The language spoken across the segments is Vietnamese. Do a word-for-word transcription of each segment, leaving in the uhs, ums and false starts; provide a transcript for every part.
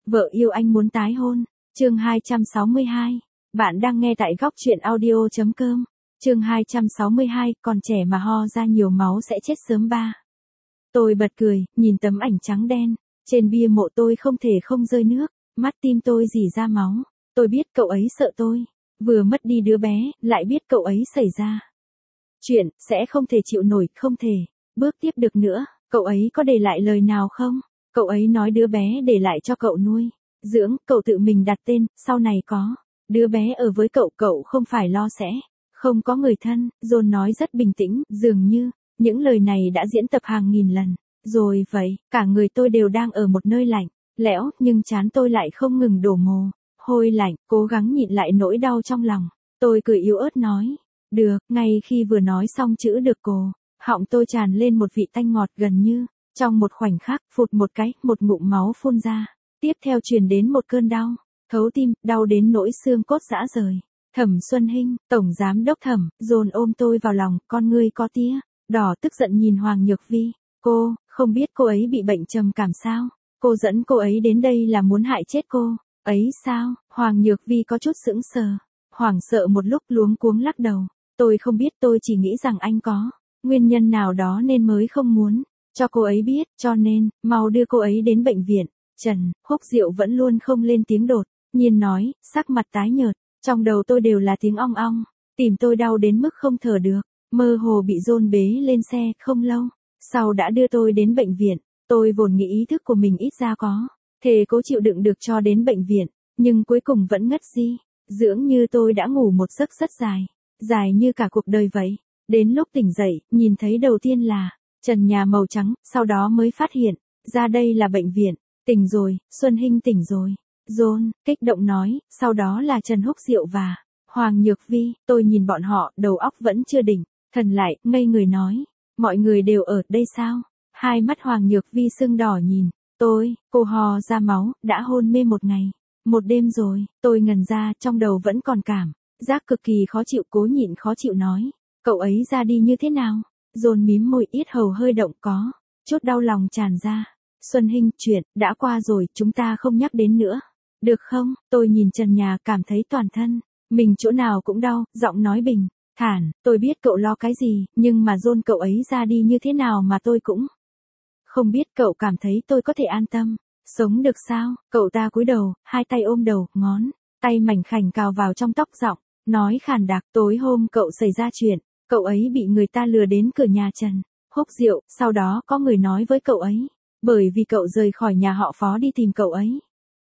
Vợ yêu anh muốn tái hôn. Chương hai trăm sáu mươi hai. Bạn đang nghe tại góc truyện audio chấm com. Chương hai trăm sáu mươi hai, còn trẻ mà ho ra nhiều máu sẽ chết sớm ba. Tôi bật cười, nhìn tấm ảnh trắng đen. Trên bia mộ tôi không thể không rơi nước, mắt tim tôi rỉ ra máu. Tôi biết cậu ấy sợ tôi. Vừa mất đi đứa bé, lại biết cậu ấy xảy ra chuyện, sẽ không thể chịu nổi, không thể bước tiếp được nữa. Cậu ấy có để lại lời nào không? Cậu ấy nói đứa bé để lại cho cậu nuôi dưỡng, cậu tự mình đặt tên, sau này có đứa bé ở với cậu, cậu không phải lo sẽ không có người thân. John nói rất bình tĩnh, dường như những lời này đã diễn tập hàng nghìn lần rồi vậy. Cả người tôi đều đang ở một nơi lạnh lẽo, nhưng trán tôi lại không ngừng đổ mồ hôi lạnh, cố gắng nhịn lại nỗi đau trong lòng. Tôi cười yếu ớt nói, được. Ngay khi vừa nói xong chữ được, cô họng tôi tràn lên một vị tanh ngọt gần như trong một khoảnh khắc, phụt một cái, một ngụm máu phun ra. Tiếp theo truyền đến một cơn đau thấu tim, đau đến nỗi xương cốt rã rời. Thẩm Xuân Hinh, tổng giám đốc Thẩm. Dồn ôm tôi vào lòng, con ngươi có tía đỏ tức giận nhìn Hoàng Nhược Vi. Cô không biết cô ấy bị bệnh trầm cảm sao? Cô dẫn cô ấy đến đây là muốn hại chết cô ấy sao? Hoàng Nhược Vi có chút sững sờ, hoảng sợ một lúc, luống cuống lắc đầu. Tôi không biết, tôi chỉ nghĩ rằng anh có nguyên nhân nào đó nên mới không muốn cho cô ấy biết, cho nên mau đưa cô ấy đến bệnh viện. Trần Húc Diệu vẫn luôn không lên tiếng, đột nhiên nói, sắc mặt tái nhợt. Trong đầu tôi đều là tiếng ong ong, tìm tôi đau đến mức không thở được, mơ hồ bị dồn bế lên xe. Không lâu sau đã đưa tôi đến bệnh viện. Tôi vốn nghĩ ý thức của mình ít ra có thể cố chịu đựng được cho đến bệnh viện, nhưng cuối cùng vẫn ngất đi. Dưỡng như tôi đã ngủ một giấc rất dài, dài như cả cuộc đời vậy. Đến lúc tỉnh dậy, nhìn thấy đầu tiên là trần nhà màu trắng, sau đó mới phát hiện ra đây là bệnh viện. Tỉnh rồi, Xuân Hinh tỉnh rồi. John kích động nói, sau đó là Trần Húc Diệu và Hoàng Nhược Vi. Tôi nhìn bọn họ, đầu óc vẫn chưa tỉnh thần lại, ngây người nói, mọi người đều ở đây sao? Hai mắt Hoàng Nhược Vi sưng đỏ nhìn tôi, cô hò ra máu, đã hôn mê một ngày, một đêm rồi. Tôi ngần ra, trong đầu vẫn còn cảm giác cực kỳ khó chịu, cố nhịn khó chịu nói, cậu ấy ra đi như thế nào? John mím môi, yết hầu hơi động, có chút đau lòng tràn ra. Xuân Hinh, chuyện đã qua rồi, chúng ta không nhắc đến nữa, được không? Tôi nhìn trần nhà, cảm thấy toàn thân mình chỗ nào cũng đau, giọng nói bình thản, tôi biết cậu lo cái gì, nhưng mà John, cậu ấy ra đi như thế nào mà tôi cũng không biết. Cậu cảm thấy tôi có thể an tâm sống được sao? Cậu ta cúi đầu, hai tay ôm đầu, ngón tay mảnh khảnh cào vào trong tóc, giọng nói khàn đặc, tối hôm cậu xảy ra chuyện, cậu ấy bị người ta lừa đến cửa nhà Trần Húc Diệu, sau đó có người nói với cậu ấy, bởi vì cậu rời khỏi nhà họ Phó đi tìm cậu ấy,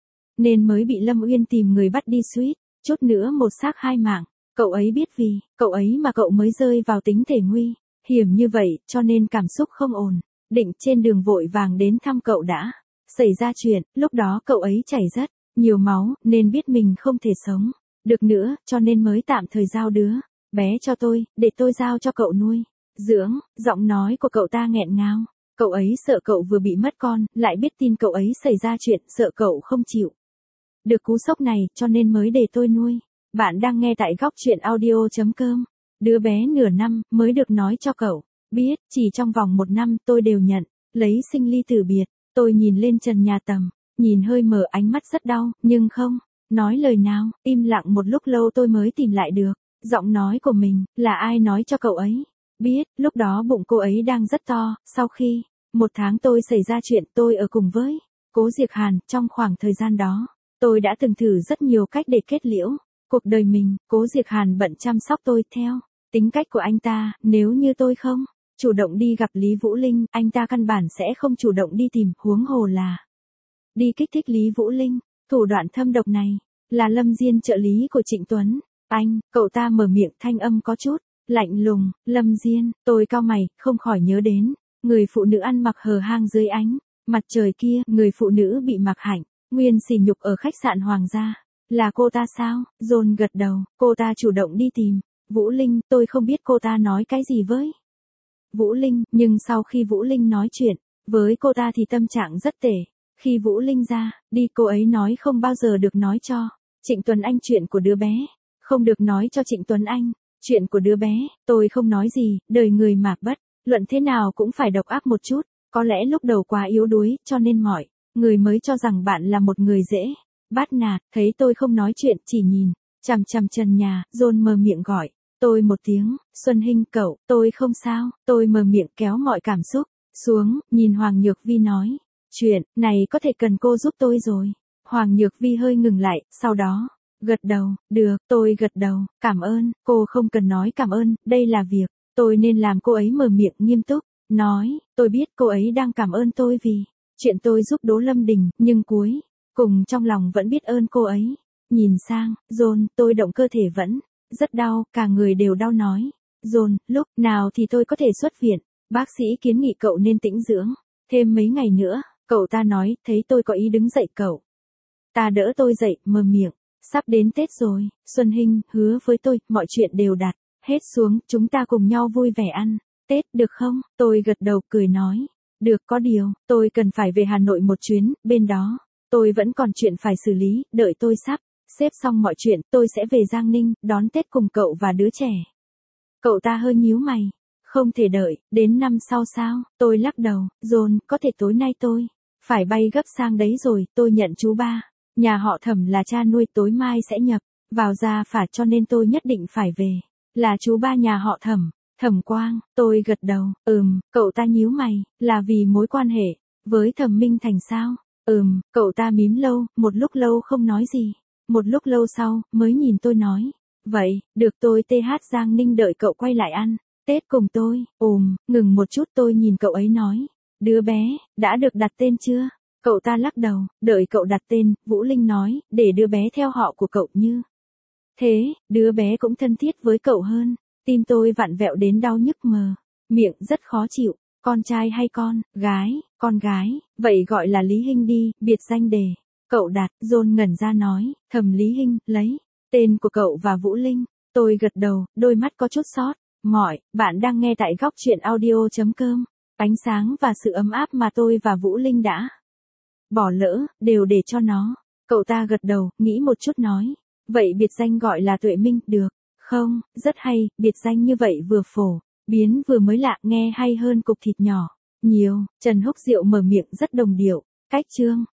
nên mới bị Lâm Uyên tìm người bắt đi, suýt chút nữa một xác hai mạng. Cậu ấy biết vì cậu ấy mà cậu mới rơi vào tình thể nguy hiểm như vậy, cho nên cảm xúc không ổn định, trên đường vội vàng đến thăm cậu đã xảy ra chuyện. Lúc đó cậu ấy chảy rất nhiều máu, nên biết mình không thể sống được nữa, cho nên mới tạm thời giao đứa bé cho tôi, để tôi giao cho cậu nuôi dưỡng. Giọng nói của cậu ta nghẹn ngào. Cậu ấy sợ cậu vừa bị mất con, lại biết tin cậu ấy xảy ra chuyện, sợ cậu không chịu được cú sốc này, cho nên mới để tôi nuôi. Bạn đang nghe tại góc truyện audio chấm com. Đứa bé nửa năm mới được nói cho cậu biết, chỉ trong vòng một năm tôi đều nhận lấy sinh ly tử biệt. Tôi nhìn lên trần nhà tầm, nhìn hơi mở, ánh mắt rất đau, nhưng không nói lời nào. Im lặng một lúc lâu tôi mới tìm lại được giọng nói của mình. Là ai nói cho cậu ấy biết? Lúc đó bụng cô ấy đang rất to. Sau khi một tháng tôi xảy ra chuyện, tôi ở cùng với Cố Diệc Hàn. Trong khoảng thời gian đó, tôi đã từng thử rất nhiều cách để kết liễu cuộc đời mình. Cố Diệc Hàn bận chăm sóc tôi theo tính cách của anh ta. Nếu như tôi không chủ động đi gặp Lý Vũ Linh, anh ta căn bản sẽ không chủ động đi tìm, huống hồ là đi kích thích Lý Vũ Linh. Thủ đoạn thâm độc này là Lâm Diên, trợ lý của Trịnh Tuấn. Anh, cậu ta mở miệng, thanh âm có chút lạnh lùng. Lâm Diên. Tôi cau mày, không khỏi nhớ đến người phụ nữ ăn mặc hờ hang dưới ánh mặt trời kia, người phụ nữ bị Mạc Hạnh Nguyên sỉ nhục ở khách sạn Hoàng gia. Là cô ta sao? John gật đầu. Cô ta chủ động đi tìm Vũ Linh. Tôi không biết cô ta nói cái gì với Vũ Linh, nhưng sau khi Vũ Linh nói chuyện với cô ta thì tâm trạng rất tệ. Khi Vũ Linh ra đi, cô ấy nói không bao giờ được nói cho Trịnh Tuấn Anh chuyện của đứa bé. Không được nói cho Trịnh Tuấn Anh chuyện của đứa bé. Tôi không nói gì, đời người mà bất luận thế nào cũng phải độc ác một chút. Có lẽ lúc đầu quá yếu đuối, cho nên mọi Người mới cho rằng bạn là một người dễ bắt nạt, thấy tôi không nói chuyện, chỉ nhìn chằm chằm trần nhà, John mở miệng gọi tôi một tiếng, Xuân Hinh cậu, tôi không sao, tôi mở miệng kéo mọi cảm xúc xuống, nhìn Hoàng Nhược Vi nói, chuyện này có thể cần cô giúp tôi rồi. Hoàng Nhược Vi hơi ngừng lại, sau đó gật đầu, được, tôi gật đầu, cảm ơn, cô không cần nói cảm ơn, đây là việc tôi nên làm. Cô ấy mở miệng nghiêm túc, nói, tôi biết cô ấy đang cảm ơn tôi vì chuyện tôi giúp Đỗ Lâm Đình, nhưng cuối cùng trong lòng vẫn biết ơn cô ấy. Nhìn sang John, tôi động cơ thể vẫn rất đau, cả người đều đau nói, John, lúc nào thì tôi có thể xuất viện? Bác sĩ kiến nghị cậu nên tĩnh dưỡng thêm mấy ngày nữa. Cậu ta nói, thấy tôi có ý đứng dậy, cậu ta đỡ tôi dậy, mở miệng, sắp đến Tết rồi, Xuân Hinh, hứa với tôi, mọi chuyện đều đặt hết xuống, chúng ta cùng nhau vui vẻ ăn Tết, được không? Tôi gật đầu, cười nói, được, có điều, tôi cần phải về Hà Nội một chuyến, bên đó tôi vẫn còn chuyện phải xử lý, đợi tôi sắp xếp xong mọi chuyện, tôi sẽ về Giang Ninh, đón Tết cùng cậu và đứa trẻ. Cậu ta hơi nhíu mày, không thể đợi đến năm sau sao? Tôi lắc đầu, John, có thể tối nay tôi phải bay gấp sang đấy rồi, tôi nhận chú ba nhà họ Thẩm là cha nuôi, tối mai sẽ nhập vào gia phả, cho nên tôi nhất định phải về. Là chú ba nhà họ Thẩm, Thẩm Quang. Tôi gật đầu, ừm. Cậu ta nhíu mày, là vì mối quan hệ với Thẩm Minh Thành sao? Ừm. Cậu ta mím lâu, một lúc lâu không nói gì. Một lúc lâu sau, mới nhìn tôi nói, vậy, được, tôi tê hát Giang Ninh đợi cậu quay lại ăn Tết cùng tôi. Ừm. Ngừng một chút, tôi nhìn cậu ấy nói, đứa bé đã được đặt tên chưa? Cậu ta lắc đầu, đợi cậu đặt tên. Vũ Linh nói, để đứa bé theo họ của cậu, như thế đứa bé cũng thân thiết với cậu hơn. Tim tôi vặn vẹo đến đau nhức mờ miệng, rất khó chịu. Con trai hay con gái? Con gái, vậy gọi là Lý Hinh đi, biệt danh để cậu đặt. John ngẩn ra nói, Thẩm Lý Hinh, lấy tên của cậu và Vũ Linh. Tôi gật đầu, đôi mắt có chút sót mỏi. Bạn đang nghe tại góc truyện audio.com. Ánh sáng và sự ấm áp mà tôi và Vũ Linh đã bỏ lỡ, đều để cho nó. Cậu ta gật đầu, nghĩ một chút nói, vậy biệt danh gọi là Tuệ Minh, được không? Rất hay, biệt danh như vậy vừa phổ biến vừa mới lạ, nghe hay hơn cục thịt nhỏ nhiều. Trần Húc Diệu mở miệng rất đồng điệu, cách chương